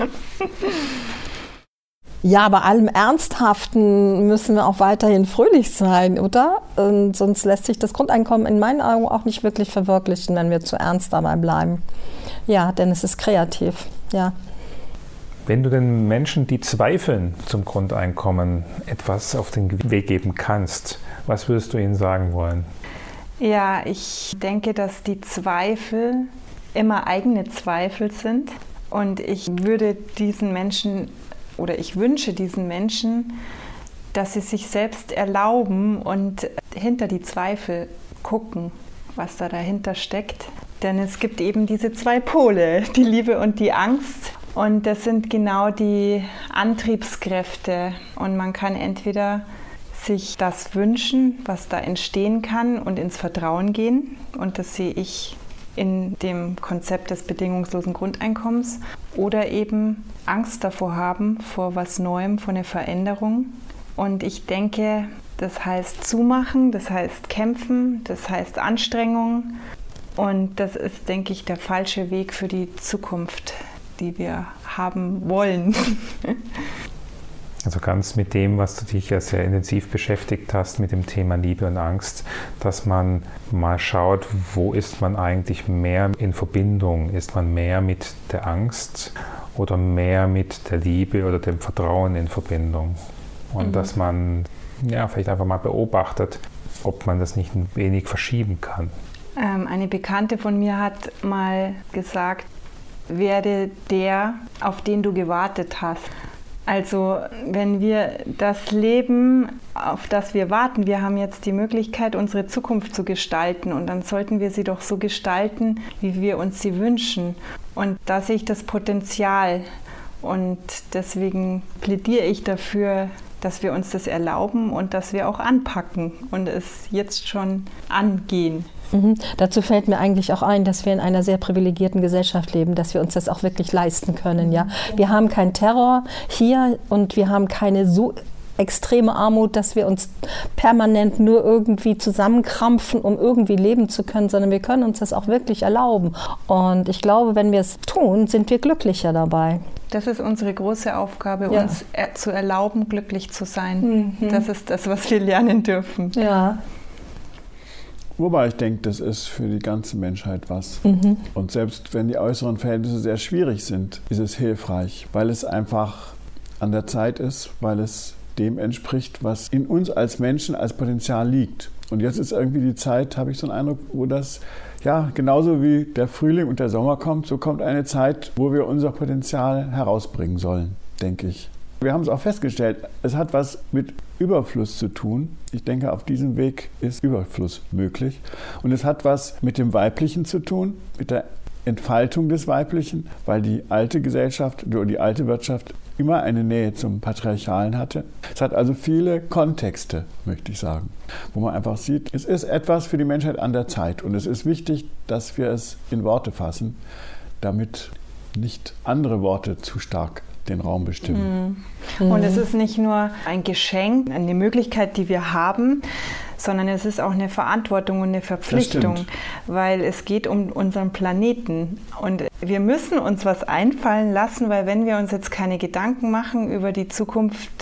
Ja, bei allem Ernsthaften müssen wir auch weiterhin fröhlich sein, oder? Und sonst lässt sich das Grundeinkommen in meinen Augen auch nicht wirklich verwirklichen, wenn wir zu ernst dabei bleiben. Ja, denn es ist kreativ, ja. Wenn du den Menschen, die zweifeln zum Grundeinkommen, etwas auf den Weg geben kannst, was würdest du ihnen sagen wollen? Ja, ich denke, dass die Zweifel immer eigene Zweifel sind. Und ich würde diesen Menschen oder ich wünsche diesen Menschen, dass sie sich selbst erlauben und hinter die Zweifel gucken, was da dahinter steckt. Denn es gibt eben diese zwei Pole, die Liebe und die Angst. Und das sind genau die Antriebskräfte. Und man kann entweder sich das wünschen, was da entstehen kann und ins Vertrauen gehen. Und das sehe ich in dem Konzept des bedingungslosen Grundeinkommens. Oder eben Angst davor haben, vor was Neuem, vor einer Veränderung. Und ich denke, das heißt zumachen, das heißt kämpfen, das heißt Anstrengung. Und das ist, denke ich, der falsche Weg für die Zukunft, die wir haben wollen. Also ganz mit dem, was du dich ja sehr intensiv beschäftigt hast, mit dem Thema Liebe und Angst, dass man mal schaut, wo ist man eigentlich mehr in Verbindung? Ist man mehr mit der Angst oder mehr mit der Liebe oder dem Vertrauen in Verbindung? Und mhm. dass man ja, vielleicht einfach mal beobachtet, ob man das nicht ein wenig verschieben kann. Ähm, eine Bekannte von mir hat mal gesagt, werde der, auf den du gewartet hast. Also wenn wir das Leben, auf das wir warten, wir haben jetzt die Möglichkeit, unsere Zukunft zu gestalten und dann sollten wir sie doch so gestalten, wie wir uns sie wünschen. Und da sehe ich das Potenzial und deswegen plädiere ich dafür, dass wir uns das erlauben und dass wir auch anpacken und es jetzt schon angehen. Mhm. Dazu fällt mir eigentlich auch ein, dass wir in einer sehr privilegierten Gesellschaft leben, dass wir uns das auch wirklich leisten können. Ja? Wir haben keinen Terror hier und wir haben keine so extreme Armut, dass wir uns permanent nur irgendwie zusammenkrampfen, um irgendwie leben zu können, sondern wir können uns das auch wirklich erlauben. Und ich glaube, wenn wir es tun, sind wir glücklicher dabei. Das ist unsere große Aufgabe, ja. uns er- zu erlauben, glücklich zu sein. Mhm. Das ist das, was wir lernen dürfen. Ja. Wobei ich denke, das ist für die ganze Menschheit was. Mhm. Und selbst wenn die äußeren Verhältnisse sehr schwierig sind, ist es hilfreich, weil es einfach an der Zeit ist, weil es dem entspricht, was in uns als Menschen als Potenzial liegt. Und jetzt ist irgendwie die Zeit, habe ich so einen Eindruck, wo das, ja, genauso wie der Frühling und der Sommer kommt, so kommt eine Zeit, wo wir unser Potenzial herausbringen sollen, denke ich. Wir haben es auch festgestellt, es hat was mit Überfluss zu tun. Ich denke, auf diesem Weg ist Überfluss möglich. Und es hat was mit dem Weiblichen zu tun, mit der Entfaltung des Weiblichen, weil die alte Gesellschaft oder die alte Wirtschaft immer eine Nähe zum Patriarchalen hatte. Es hat also viele Kontexte, möchte ich sagen, wo man einfach sieht, es ist etwas für die Menschheit an der Zeit. Und es ist wichtig, dass wir es in Worte fassen, damit nicht andere Worte zu stark den Raum bestimmen. Mhm. Und es ist nicht nur ein Geschenk, eine Möglichkeit, die wir haben, sondern es ist auch eine Verantwortung und eine Verpflichtung, weil es geht um unseren Planeten. Und wir müssen uns was einfallen lassen, weil wenn wir uns jetzt keine Gedanken machen über die Zukunft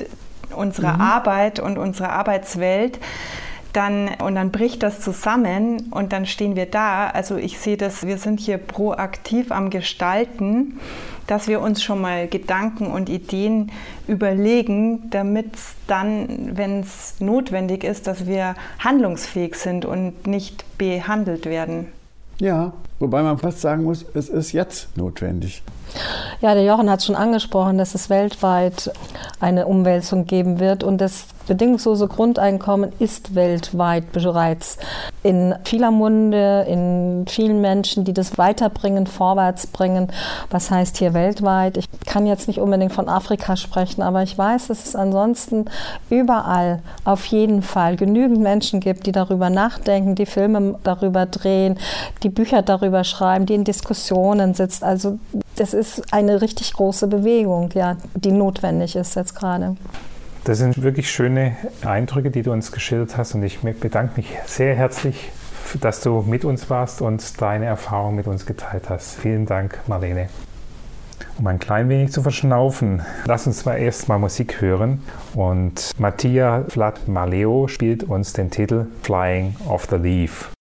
unserer mhm. Arbeit und unserer Arbeitswelt, dann, und dann bricht das zusammen und dann stehen wir da. Also ich sehe das, wir sind hier proaktiv am Gestalten, dass wir uns schon mal Gedanken und Ideen überlegen, damit es dann, wenn es notwendig ist, dass wir handlungsfähig sind und nicht behandelt werden. Ja, wobei man fast sagen muss, es ist jetzt notwendig. Ja, der Jochen hat es schon angesprochen, dass es weltweit eine Umwälzung geben wird und das bedingungslose Grundeinkommen ist weltweit bereits in vieler Munde, in vielen Menschen, die das weiterbringen, vorwärts bringen. Was heißt hier weltweit? Ich kann jetzt nicht unbedingt von Afrika sprechen, aber ich weiß, dass es ansonsten überall auf jeden Fall genügend Menschen gibt, die darüber nachdenken, die Filme darüber drehen, die Bücher darüber schreiben, die in Diskussionen sitzen. Also das ist eine richtig große Bewegung, ja, die notwendig ist jetzt gerade. Das sind wirklich schöne Eindrücke, die du uns geschildert hast und ich bedanke mich sehr herzlich, dass du mit uns warst und deine Erfahrung mit uns geteilt hast. Vielen Dank, Marlene. Um ein klein wenig zu verschnaufen, lass uns mal erst mal Musik hören und Mattia Vlad Maleo spielt uns den Titel Flying Off the Leaf.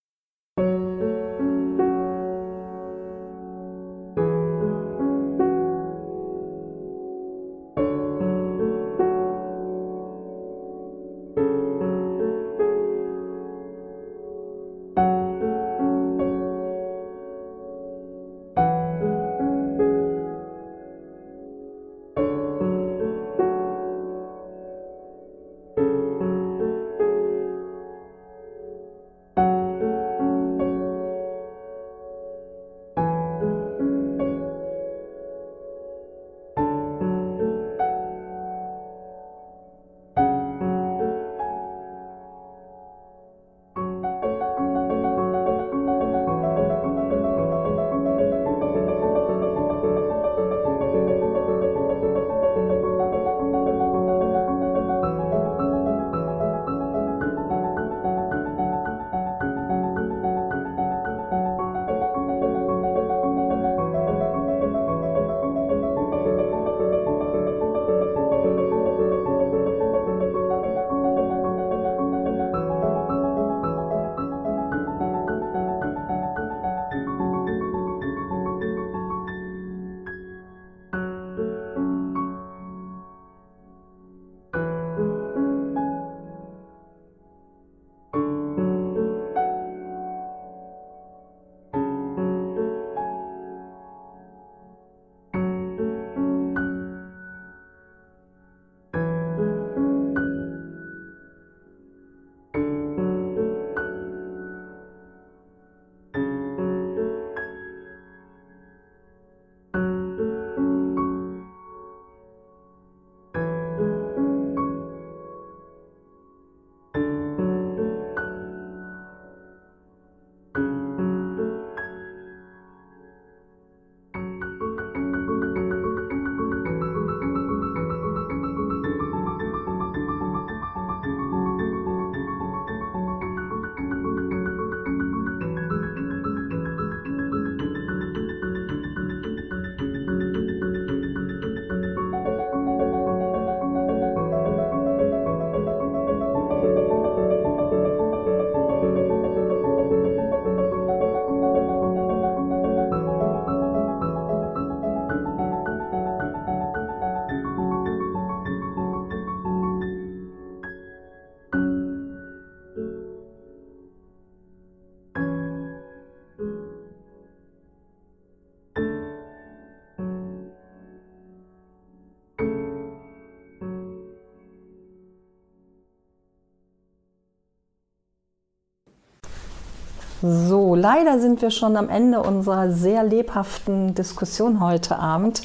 So, leider sind wir schon am Ende unserer sehr lebhaften Diskussion heute Abend.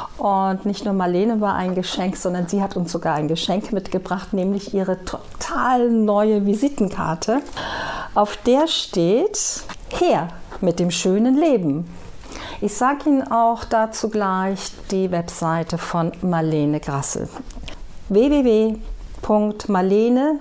Und nicht nur Marlene war ein Geschenk, sondern sie hat uns sogar ein Geschenk mitgebracht, nämlich ihre total neue Visitenkarte. Auf der steht: Her mit dem schönen Leben. Ich sage Ihnen auch dazu gleich die Webseite von Marlene Grassel. w w w punkt marlene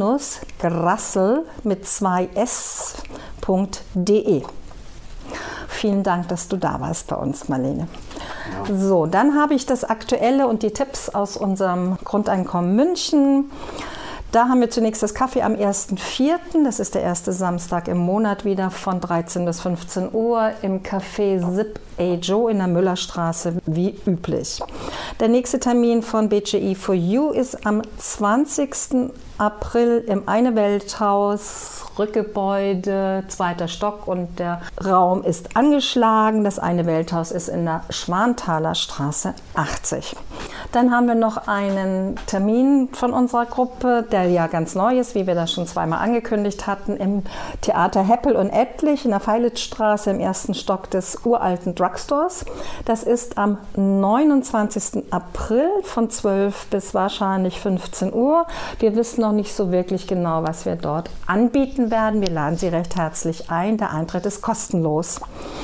grassel mit zwei S punkt de. Vielen Dank, dass du da warst bei uns, Marlene. Ja, So, dann habe ich das Aktuelle und die Tipps aus unserem Grundeinkommen München. Da haben wir zunächst das Kaffee am ersten vierten Das ist der erste Samstag im Monat wieder von dreizehn bis fünfzehn Uhr im Café Zip A. Joe in der Müllerstraße wie üblich. Der nächste Termin von B J E for You ist am zwanzigsten April im Eine Welthaus, Rückgebäude, zweiter Stock und der Raum ist angeschlagen. Das Eine Welthaus ist in der Schwanthaler Straße achtzig. Dann haben wir noch einen Termin von unserer Gruppe, der ja ganz neu ist, wie wir das schon zweimal angekündigt hatten, im Theater Heppel und Ettlich in der Feilitzstraße im ersten Stock des uralten Drugstores. Das ist am neunundzwanzigsten April von zwölf bis wahrscheinlich fünfzehn Uhr. Wir wissen noch nicht so wirklich genau, was wir dort anbieten werden. Wir laden Sie recht herzlich ein. Der Eintritt ist kostenlos.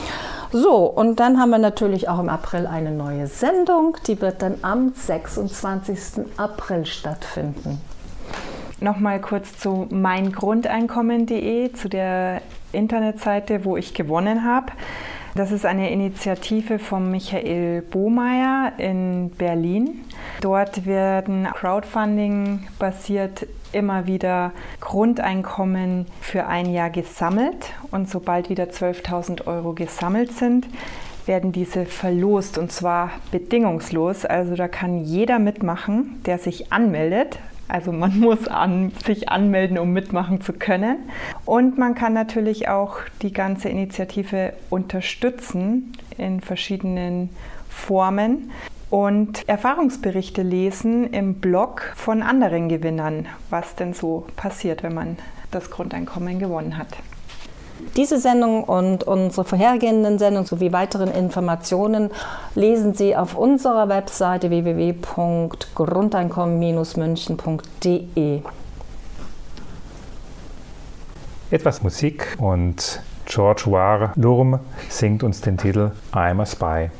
So, und dann haben wir natürlich auch im April eine neue Sendung. Die wird dann am sechsundzwanzigsten April stattfinden. Nochmal kurz zu meingrundeinkommen punkt de, zu der Internetseite, wo ich gewonnen habe. Das ist eine Initiative von Michael Bohmeier in Berlin. Dort werden Crowdfunding basiert immer wieder Grundeinkommen für ein Jahr gesammelt und sobald wieder zwölftausend Euro gesammelt sind, werden diese verlost und zwar bedingungslos. Also da kann jeder mitmachen, der sich anmeldet. Also man muss an, sich anmelden, um mitmachen zu können. Und man kann natürlich auch die ganze Initiative unterstützen in verschiedenen Formen und Erfahrungsberichte lesen im Blog von anderen Gewinnern, was denn so passiert, wenn man das Grundeinkommen gewonnen hat. Diese Sendung und unsere vorhergehenden Sendungen sowie weiteren Informationen lesen Sie auf unserer Webseite w w w punkt grundeinkommen Bindestrich münchen punkt de. Etwas Musik und George War Lurm singt uns den Titel I'm a Spy.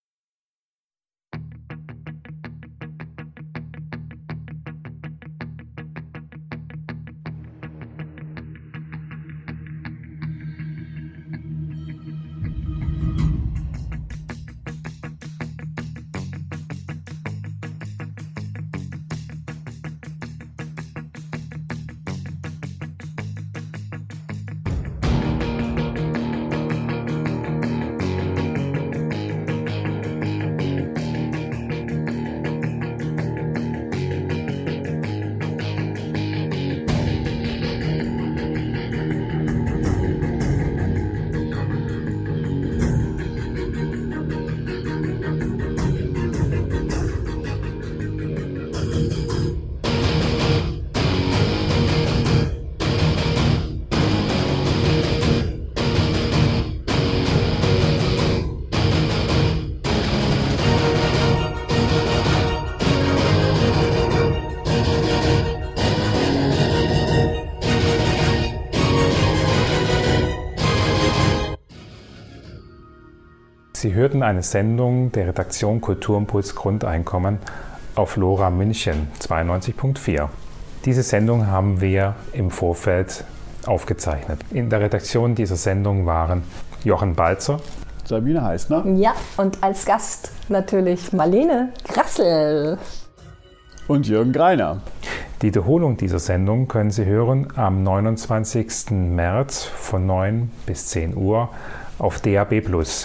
Sie hörten eine Sendung der Redaktion Kulturimpuls Grundeinkommen auf LoRa München zweiundneunzig Punkt vier. Diese Sendung haben wir im Vorfeld aufgezeichnet. In der Redaktion dieser Sendung waren Jochen Balzer, Sabine Heißner. Ja, und als Gast natürlich Marlene Grassel. Und Jürgen Greiner. Die Wiederholung dieser Sendung können Sie hören am neunundzwanzigsten März von neun bis zehn Uhr auf D A B plus.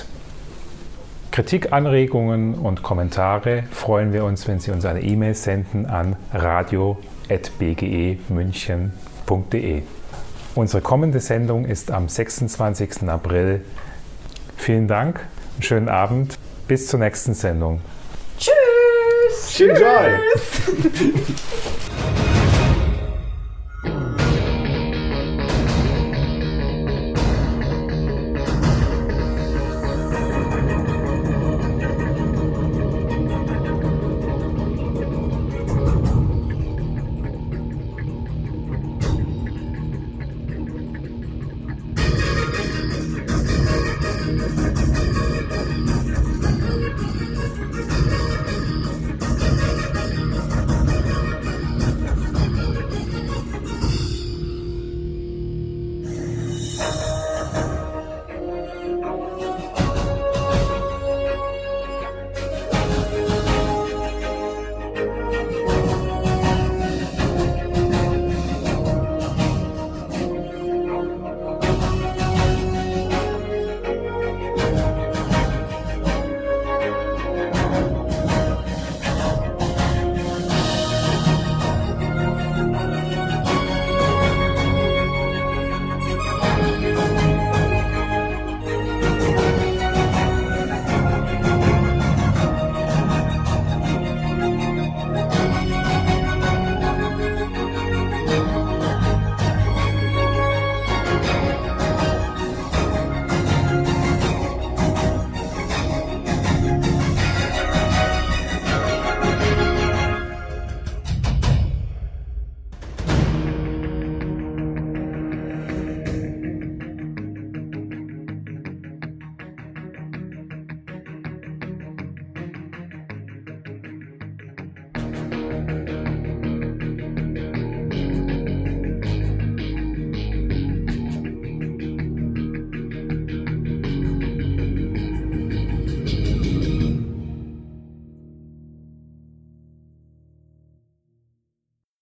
Kritik, Anregungen und Kommentare freuen wir uns, wenn Sie uns eine E-Mail senden an radio at b g e münchen punkt de. Unsere kommende Sendung ist am sechsundzwanzigsten April. Vielen Dank, einen schönen Abend, bis zur nächsten Sendung. Tschüss! Tschüss!